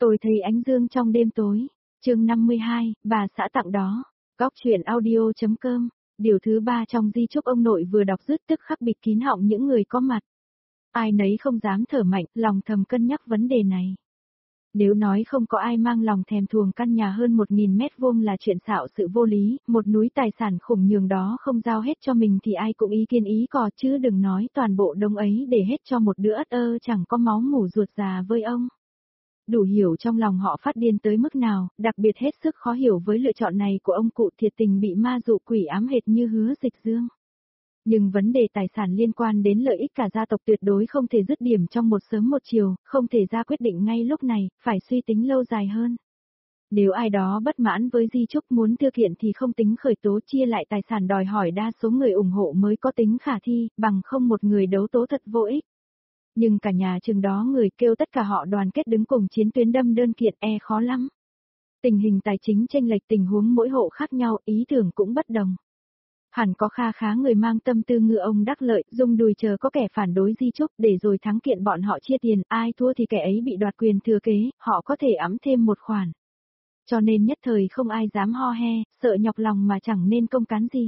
Tôi thấy ánh dương trong đêm tối. Chương 52, bà xã tặng đó. Góc truyện audio.com. Điều thứ 3 trong di chúc ông nội vừa đọc dứt tức khắc bịt kín họng những người có mặt. Ai nấy không dám thở mạnh, lòng thầm cân nhắc vấn đề này. Nếu nói không có ai mang lòng thèm thuồng căn nhà hơn 1.000 mét vuông là chuyện xạo sự vô lý, một núi tài sản khủng nhường đó không giao hết cho mình thì ai cũng ý kiến ý cò, chứ đừng nói toàn bộ đống ấy để hết cho một đứa ất ơ chẳng có máu mủ ruột già với ông. Đủ hiểu trong lòng họ phát điên tới mức nào, đặc biệt hết sức khó hiểu với lựa chọn này của ông cụ thiệt tình bị ma dụ quỷ ám hệt như Hứa Dịch Dương. Nhưng vấn đề tài sản liên quan đến lợi ích cả gia tộc tuyệt đối không thể dứt điểm trong một sớm một chiều, không thể ra quyết định ngay lúc này, phải suy tính lâu dài hơn. Nếu ai đó bất mãn với di chúc muốn thư kiện thì không tính khởi tố chia lại tài sản, đòi hỏi đa số người ủng hộ mới có tính khả thi, bằng không một người đấu tố thật vô ích. Nhưng cả nhà chừng đó người kêu tất cả họ đoàn kết đứng cùng chiến tuyến đâm đơn kiện khó lắm. Tình hình tài chính chênh lệch, tình huống mỗi hộ khác nhau, ý tưởng cũng bất đồng. Hẳn có kha khá người mang tâm tư ngư ông đắc lợi, dùng đùi chờ có kẻ phản đối di chúc để rồi thắng kiện bọn họ chia tiền, ai thua thì kẻ ấy bị đoạt quyền thừa kế, họ có thể ẵm thêm một khoản. Cho nên nhất thời không ai dám ho he, sợ nhọc lòng mà chẳng nên công cán gì.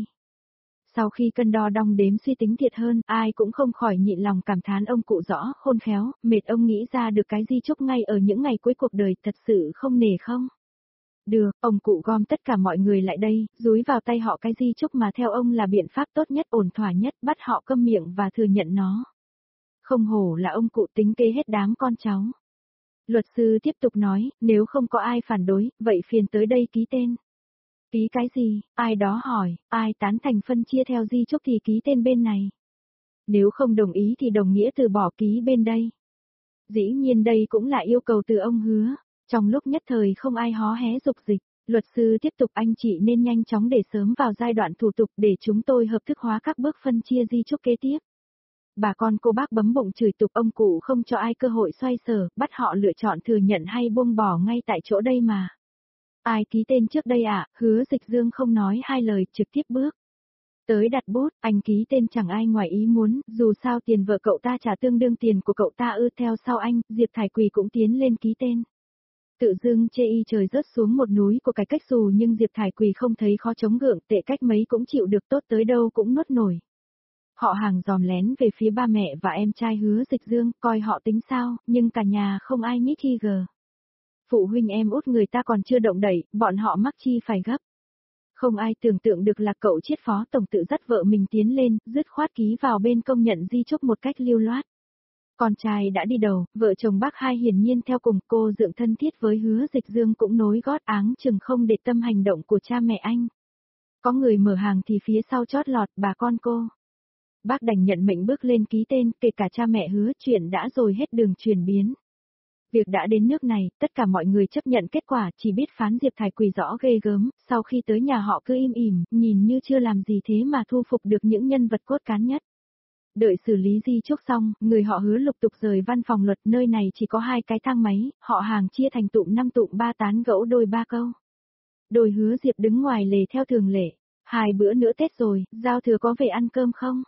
Sau khi cân đo đong đếm suy tính thiệt hơn, ai cũng không khỏi nhịn lòng cảm thán ông cụ rõ khôn khéo, mệt ông nghĩ ra được cái di chúc ngay ở những ngày cuối cuộc đời, thật sự không nể không? Được, ông cụ gom tất cả mọi người lại đây, dúi vào tay họ cái di chúc mà theo ông là biện pháp tốt nhất, ổn thỏa nhất, bắt họ câm miệng và thừa nhận nó. Không hổ là ông cụ tính kế hết đám con cháu. Luật sư tiếp tục nói, nếu không có ai phản đối, vậy phiền tới đây ký tên. Ký cái gì? Ai đó hỏi, ai tán thành phân chia theo di chúc thì ký tên bên này. Nếu không đồng ý thì đồng nghĩa từ bỏ ký bên đây. Dĩ nhiên đây cũng là yêu cầu từ ông Hứa. Trong lúc nhất thời không ai hó hé dục dịch, luật sư tiếp tục, anh chị nên nhanh chóng để sớm vào giai đoạn thủ tục để chúng tôi hợp thức hóa các bước phân chia di chúc kế tiếp. Bà con cô bác bấm bụng chửi tục ông cụ không cho ai cơ hội xoay sở, bắt họ lựa chọn thừa nhận hay buông bỏ ngay tại chỗ đây mà. Ai ký tên trước đây ạ? Hứa Dịch Dương không nói hai lời trực tiếp bước tới đặt bút, anh ký tên chẳng ai ngoài ý muốn, dù sao tiền vợ cậu ta trả tương đương tiền của cậu ta theo sau anh, Diệp Thải Quỳ cũng tiến lên ký tên. Tự dưng chê y trời rớt xuống một núi của cải cách dù nhưng Diệp Thải Quỳ không thấy khó chống gượng, tệ cách mấy cũng chịu được, tốt tới đâu cũng nuốt nổi. Họ hàng dòm lén về phía ba mẹ và em trai Hứa Dịch Dương, coi họ tính sao, nhưng cả nhà không ai nhích khi gờ. Phụ huynh em út người ta còn chưa động đẩy, bọn họ mắc chi phải gấp. Không ai tưởng tượng được là cậu chiết phó tổng tự dắt vợ mình tiến lên, dứt khoát ký vào bên công nhận di chúc một cách lưu loát. Con trai đã đi đầu, vợ chồng bác hai hiển nhiên theo cùng, cô dượng thân thiết với Hứa Dịch Dương cũng nối gót áng chừng không để tâm hành động của cha mẹ anh. Có người mở hàng thì phía sau chót lọt, bà con cô. Bác đành nhận mệnh bước lên ký tên, kể cả cha mẹ Hứa, chuyện đã rồi hết đường chuyển biến. Việc đã đến nước này, tất cả mọi người chấp nhận kết quả, chỉ biết phán Diệp Thải Quỳ rõ ghê gớm, sau khi tới nhà họ cứ im ỉm, nhìn như chưa làm gì thế mà thu phục được những nhân vật cốt cán nhất. Đợi xử lý di chúc xong, người họ Hứa lục tục rời văn phòng luật, nơi này chỉ có 2 cái thang máy, họ hàng chia thành tụm 5 tụm 3 tán gẫu đôi 3 câu. Đôi Hứa Diệp đứng ngoài lề theo thường lệ, 2 bữa nữa Tết rồi, giao thừa có về ăn cơm không?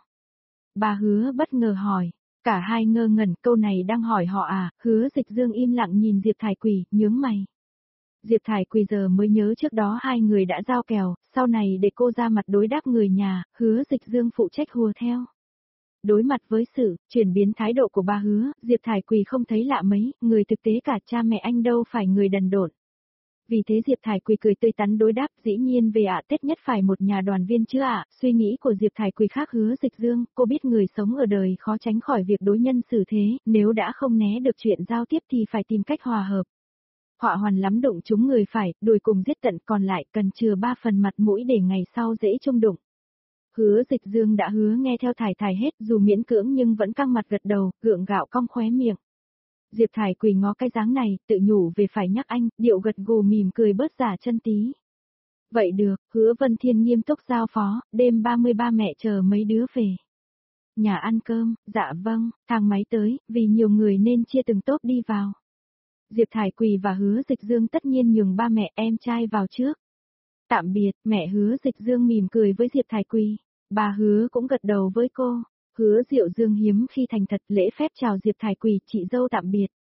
Bà Hứa bất ngờ hỏi, cả hai ngơ ngẩn, câu này đang hỏi họ à? Hứa Dịch Dương im lặng nhìn Diệp Thải Quỳ, nhướng mày. Diệp Thải Quỳ giờ mới nhớ trước đó hai người đã giao kèo, sau này để cô ra mặt đối đáp người nhà, Hứa Dịch Dương phụ trách hùa theo. Đối mặt với sự chuyển biến thái độ của bà Hứa, Diệp Thải Quỳ không thấy lạ mấy, người thực tế cả cha mẹ anh đâu phải người đần độn. Vì thế Diệp Thải Quỳ cười tươi tắn đối đáp, dĩ nhiên về Tết nhất phải một nhà đoàn viên chứ ạ. Suy nghĩ của Diệp Thải Quỳ khác Hứa Dịch Dương, cô biết người sống ở đời khó tránh khỏi việc đối nhân xử thế, nếu đã không né được chuyện giao tiếp thì phải tìm cách hòa hợp. Họa hoàn lắm đụng chúng người phải, đuổi cùng giết tận, còn lại cần chừa 3 phần mặt mũi để ngày sau dễ chung đụng. Hứa Dịch Dương đã hứa nghe theo Thải Thải hết, dù miễn cưỡng nhưng vẫn căng mặt gật đầu, gượng gạo cong khóe miệng. Diệp Thải Quỳ ngó cái dáng này, tự nhủ về phải nhắc anh, điệu gật gù mỉm cười bớt giả chân tí. Vậy được, Hứa Vân Thiên nghiêm túc giao phó, đêm 33 mẹ chờ mấy đứa về. Nhà ăn cơm, dạ vâng, thang máy tới, vì nhiều người nên chia từng tốp đi vào. Diệp Thải Quỳ và Hứa Dịch Dương tất nhiên nhường ba mẹ em trai vào trước. Tạm biệt, mẹ Hứa Dịch Dương mỉm cười với Diệp Thải Quỳ. Bà Hứa cũng gật đầu với cô. Hứa Diệu Dương hiếm khi thành thật lễ phép chào Diệp Thải Quỳ, chị dâu tạm biệt.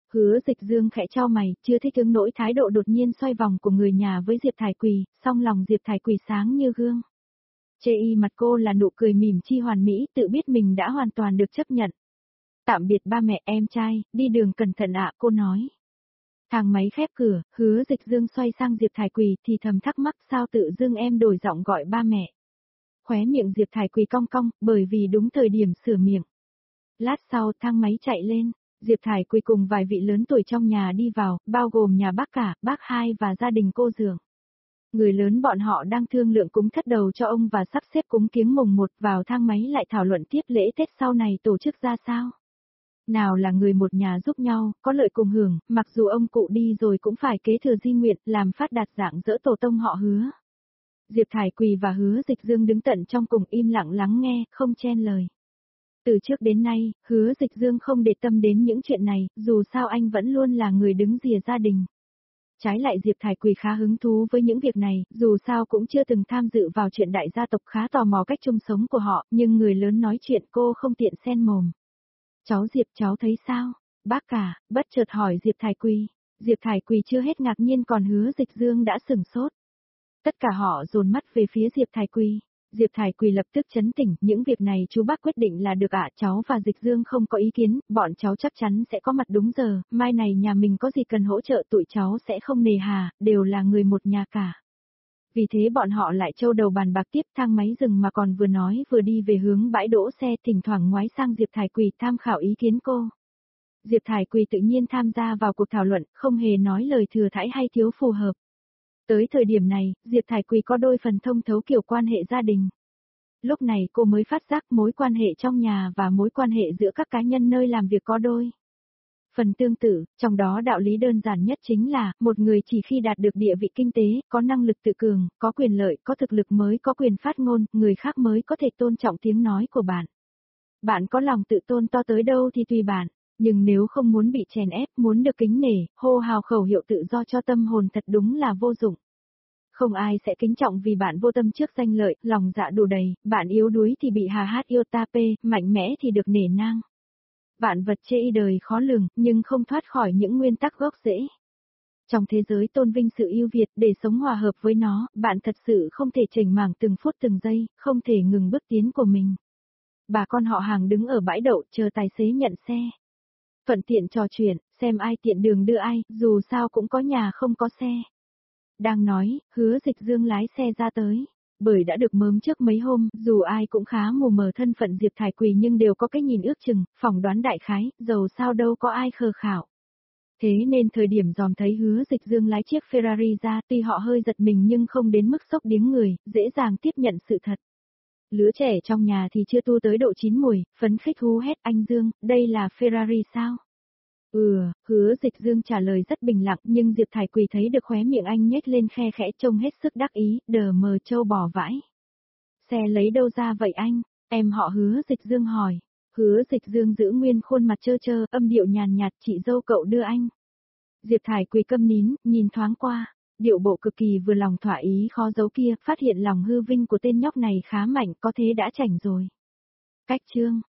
Hứa Dịch Dương khẽ chau mày, chưa thích ứng nỗi thái độ đột nhiên xoay vòng của người nhà với Diệp Thải Quỳ, song lòng Diệp Thải Quỳ sáng như gương. Chê y mặt cô là nụ cười mỉm chi hoàn mỹ, tự biết mình đã hoàn toàn được chấp nhận. Tạm biệt ba mẹ em trai, đi đường cẩn thận ạ, cô nói. Thang máy khép cửa, Hứa Dịch Dương xoay sang Diệp Thải Quỳ thì thầm thắc mắc sao tự dưng em đổi giọng gọi ba mẹ. Khóe miệng Diệp Thải Quỳ cong cong, bởi vì đúng thời điểm sửa miệng. Lát sau thang máy chạy lên, Diệp Thải Quỳ cùng vài vị lớn tuổi trong nhà đi vào, bao gồm nhà bác cả, bác hai và gia đình cô Dượng. Người lớn bọn họ đang thương lượng cúng thất đầu cho ông và sắp xếp cúng kiếng mùng 1, vào thang máy lại thảo luận tiếp lễ Tết sau này tổ chức ra sao. Nào là người một nhà giúp nhau, có lợi cùng hưởng, mặc dù ông cụ đi rồi cũng phải kế thừa di nguyện, làm phát đạt dạng dỡ tổ tông họ Hứa. Diệp Thải Quỳ và Hứa Dịch Dương đứng tận trong cùng im lặng lắng nghe, không chen lời. Từ trước đến nay, Hứa Dịch Dương không để tâm đến những chuyện này, dù sao anh vẫn luôn là người đứng rìa gia đình. Trái lại Diệp Thải Quỳ khá hứng thú với những việc này, dù sao cũng chưa từng tham dự vào chuyện đại gia tộc, khá tò mò cách chung sống của họ, nhưng người lớn nói chuyện cô không tiện xen mồm. Cháu Diệp, cháu thấy sao? Bác cả, bất chợt hỏi Diệp Thải Quỳ. Diệp Thải Quỳ chưa hết ngạc nhiên còn Hứa Dịch Dương đã sửng sốt. Tất cả họ dồn mắt về phía Diệp Thải Quỳ. Diệp Thải Quỳ lập tức chấn tỉnh, những việc này chú bác quyết định là được ạ, cháu và Dịch Dương không có ý kiến, bọn cháu chắc chắn sẽ có mặt đúng giờ, mai này nhà mình có gì cần hỗ trợ tụi cháu sẽ không nề hà, đều là người một nhà cả. Vì thế bọn họ lại trâu đầu bàn bạc tiếp, thang máy dừng mà còn vừa nói vừa đi về hướng bãi đỗ xe, thỉnh thoảng ngoái sang Diệp Thải Quỳ tham khảo ý kiến cô. Diệp Thải Quỳ tự nhiên tham gia vào cuộc thảo luận, không hề nói lời thừa thãi hay thiếu phù hợp. Tới thời điểm này, Diệp Thải Quỳ có đôi phần thông thấu kiểu quan hệ gia đình. Lúc này cô mới phát giác mối quan hệ trong nhà và mối quan hệ giữa các cá nhân nơi làm việc có đôi phần tương tự, trong đó đạo lý đơn giản nhất chính là, một người chỉ khi đạt được địa vị kinh tế, có năng lực tự cường, có quyền lợi, có thực lực mới có quyền phát ngôn, người khác mới có thể tôn trọng tiếng nói của bạn. Bạn có lòng tự tôn to tới đâu thì tùy bạn, nhưng nếu không muốn bị chèn ép, muốn được kính nể, hô hào khẩu hiệu tự do cho tâm hồn thật đúng là vô dụng. Không ai sẽ kính trọng vì bạn vô tâm trước danh lợi, lòng dạ đủ đầy, bạn yếu đuối thì bị hà hát yêu ta pê, mạnh mẽ thì được nể nang. Vạn vật chê y đời khó lường, nhưng không thoát khỏi những nguyên tắc gốc rễ. Trong thế giới tôn vinh sự ưu việt, để sống hòa hợp với nó, bạn thật sự không thể chểnh mảng từng phút từng giây, không thể ngừng bước tiến của mình. Bà con họ Hàng đứng ở bãi đậu chờ tài xế nhận xe. Thuận tiện trò chuyện, xem ai tiện đường đưa ai, dù sao cũng có nhà không có xe. Đang nói, Hứa Dịch Dương lái xe ra tới. Bởi đã được mớm trước mấy hôm, dù ai cũng khá mù mờ thân phận Diệp Thải Quỳ nhưng đều có cái nhìn ước chừng, phỏng đoán đại khái, dầu sao đâu có ai khờ khảo. Thế nên thời điểm dòm thấy Hứa Dịch Dương lái chiếc Ferrari ra, tuy họ hơi giật mình nhưng không đến mức sốc điếng người, dễ dàng tiếp nhận sự thật. Lứa trẻ trong nhà thì chưa tu tới độ chín mùi, phấn khích hú hét anh Dương, đây là Ferrari sao? Hứa Dịch Dương trả lời rất bình lặng nhưng Diệp Thải Quỳ thấy được khóe miệng anh nhếch lên khe khẽ trông hết sức đắc ý, đờ mờ trâu bò vãi. Xe lấy đâu ra vậy anh? Em họ Hứa Dịch Dương hỏi. Hứa Dịch Dương giữ nguyên khuôn mặt trơ trơ, âm điệu nhàn nhạt chị dâu cậu đưa anh. Diệp Thải Quỳ câm nín, nhìn thoáng qua. Điệu bộ cực kỳ vừa lòng thỏa ý khó giấu kia, phát hiện lòng hư vinh của tên nhóc này khá mạnh, có thế đã chảnh rồi. Cách chương